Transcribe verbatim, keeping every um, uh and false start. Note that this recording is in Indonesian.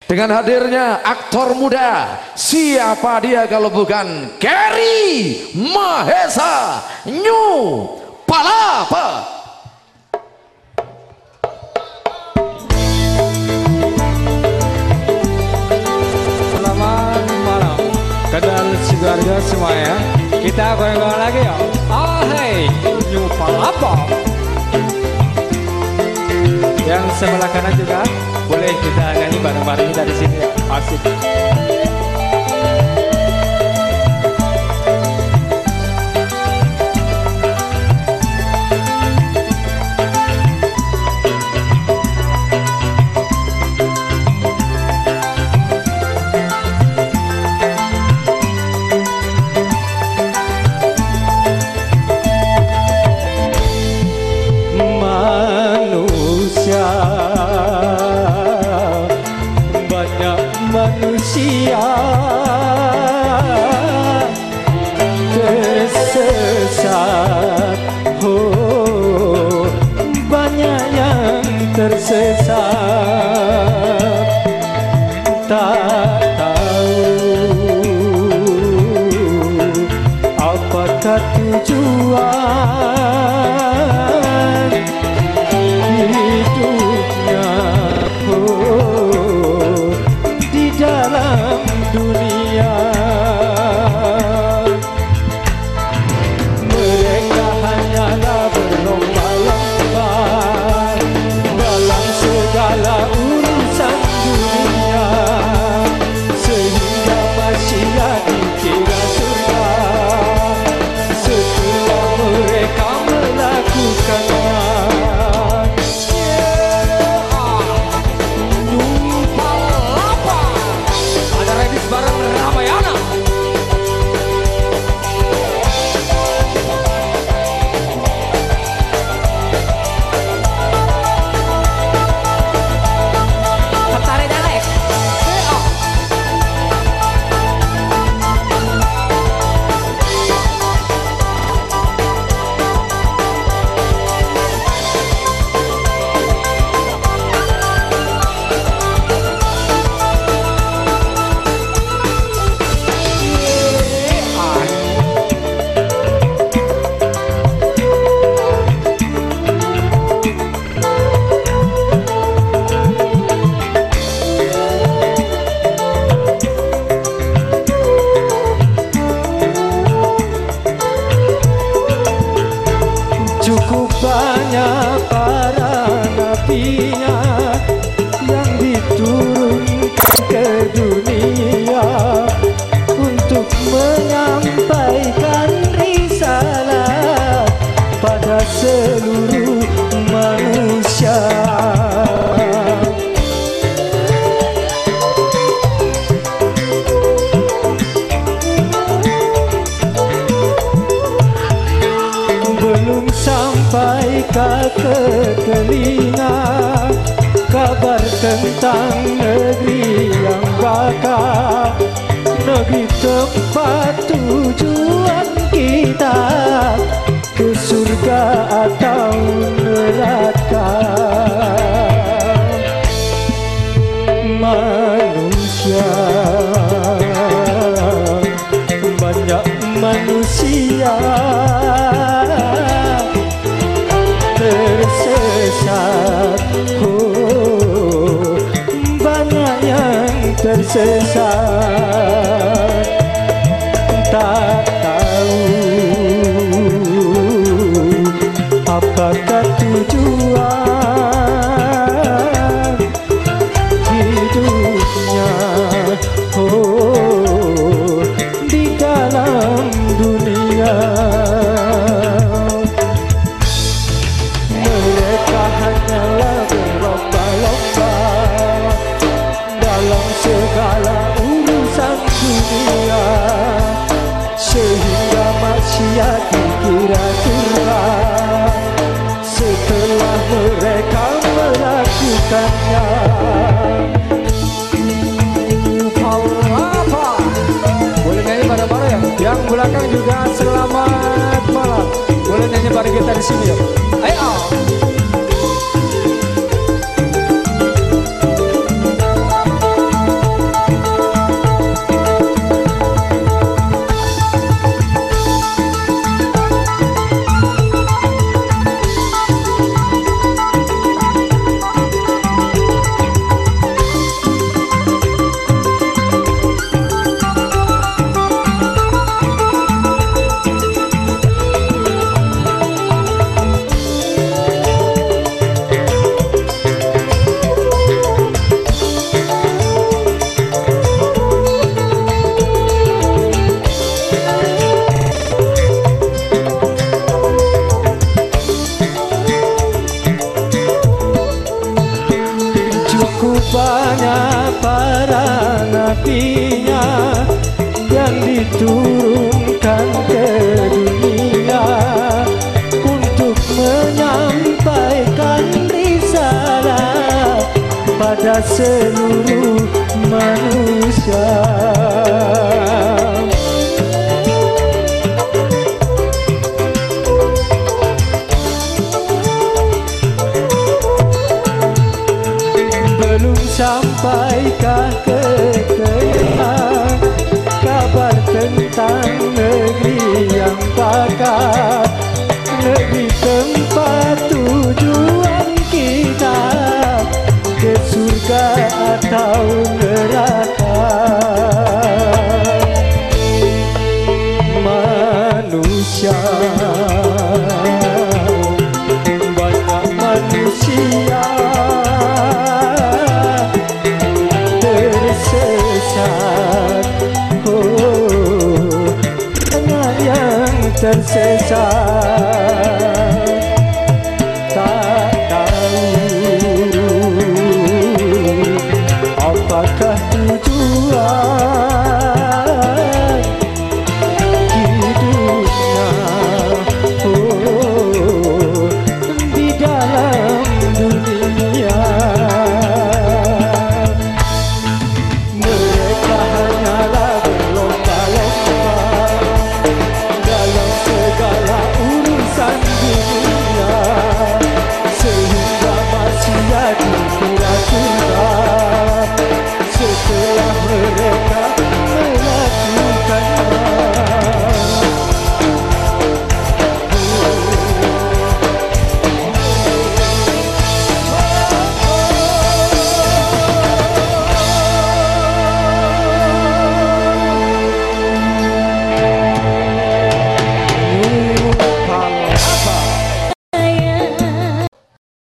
Dengan hadirnya aktor muda, siapa dia kalau bukan Kerry Mahesa New Palapa. Selamat malam, kenal sekeluarga semuanya. Kita goyang-goyang lagi ya. Oh hey, New Palapa. Yang sebelah kanan juga boleh kita nyanyi bareng-bareng kita di sini ya. Asik. Manusia tersesat, oh banyak yang tersesat, tak tahu apakah tujuan hidupnya, oh dalam dunia. Mereka hanyalah berlomba-lomba dalam segala urusan dunia, sehingga manusia dikira surga setelah mereka melakukannya. Barang Ramayana. Petare dalek. Cukup banyak para nabinya yang diturunkan ke dunia untuk menyampaikan risalah pada seluruh manusia. Belum sampai ke telinga kabar tentang negeri yang bakal, negeri tempat tujuan kita, ke surga atau neraka. Manusia, banyak manusia tersesat, oh banyak yang tersesat, tak tahu apakah tujuan hidupnya, oh di dalam dunia. Segala urusan dunia, sehingga manusia dikira surga setelah mereka melakukannya. Apa? Boleh nyanyi bareng-bareng ya? Yang belakang juga selamat malam. Boleh nyanyi bareng kita di sini ya? Ayo. banyak para nabinya yang diturunkan ke dunia untuk menyampaikan risalah pada seluruh manusia. Belum sampaikah ke telinga kabar tentang negeri yang bakal, negeri tempat tujuan kita, ke surga atau neraka. Manusia, banyak manusia tersesat, oh, banyak yang tersesat.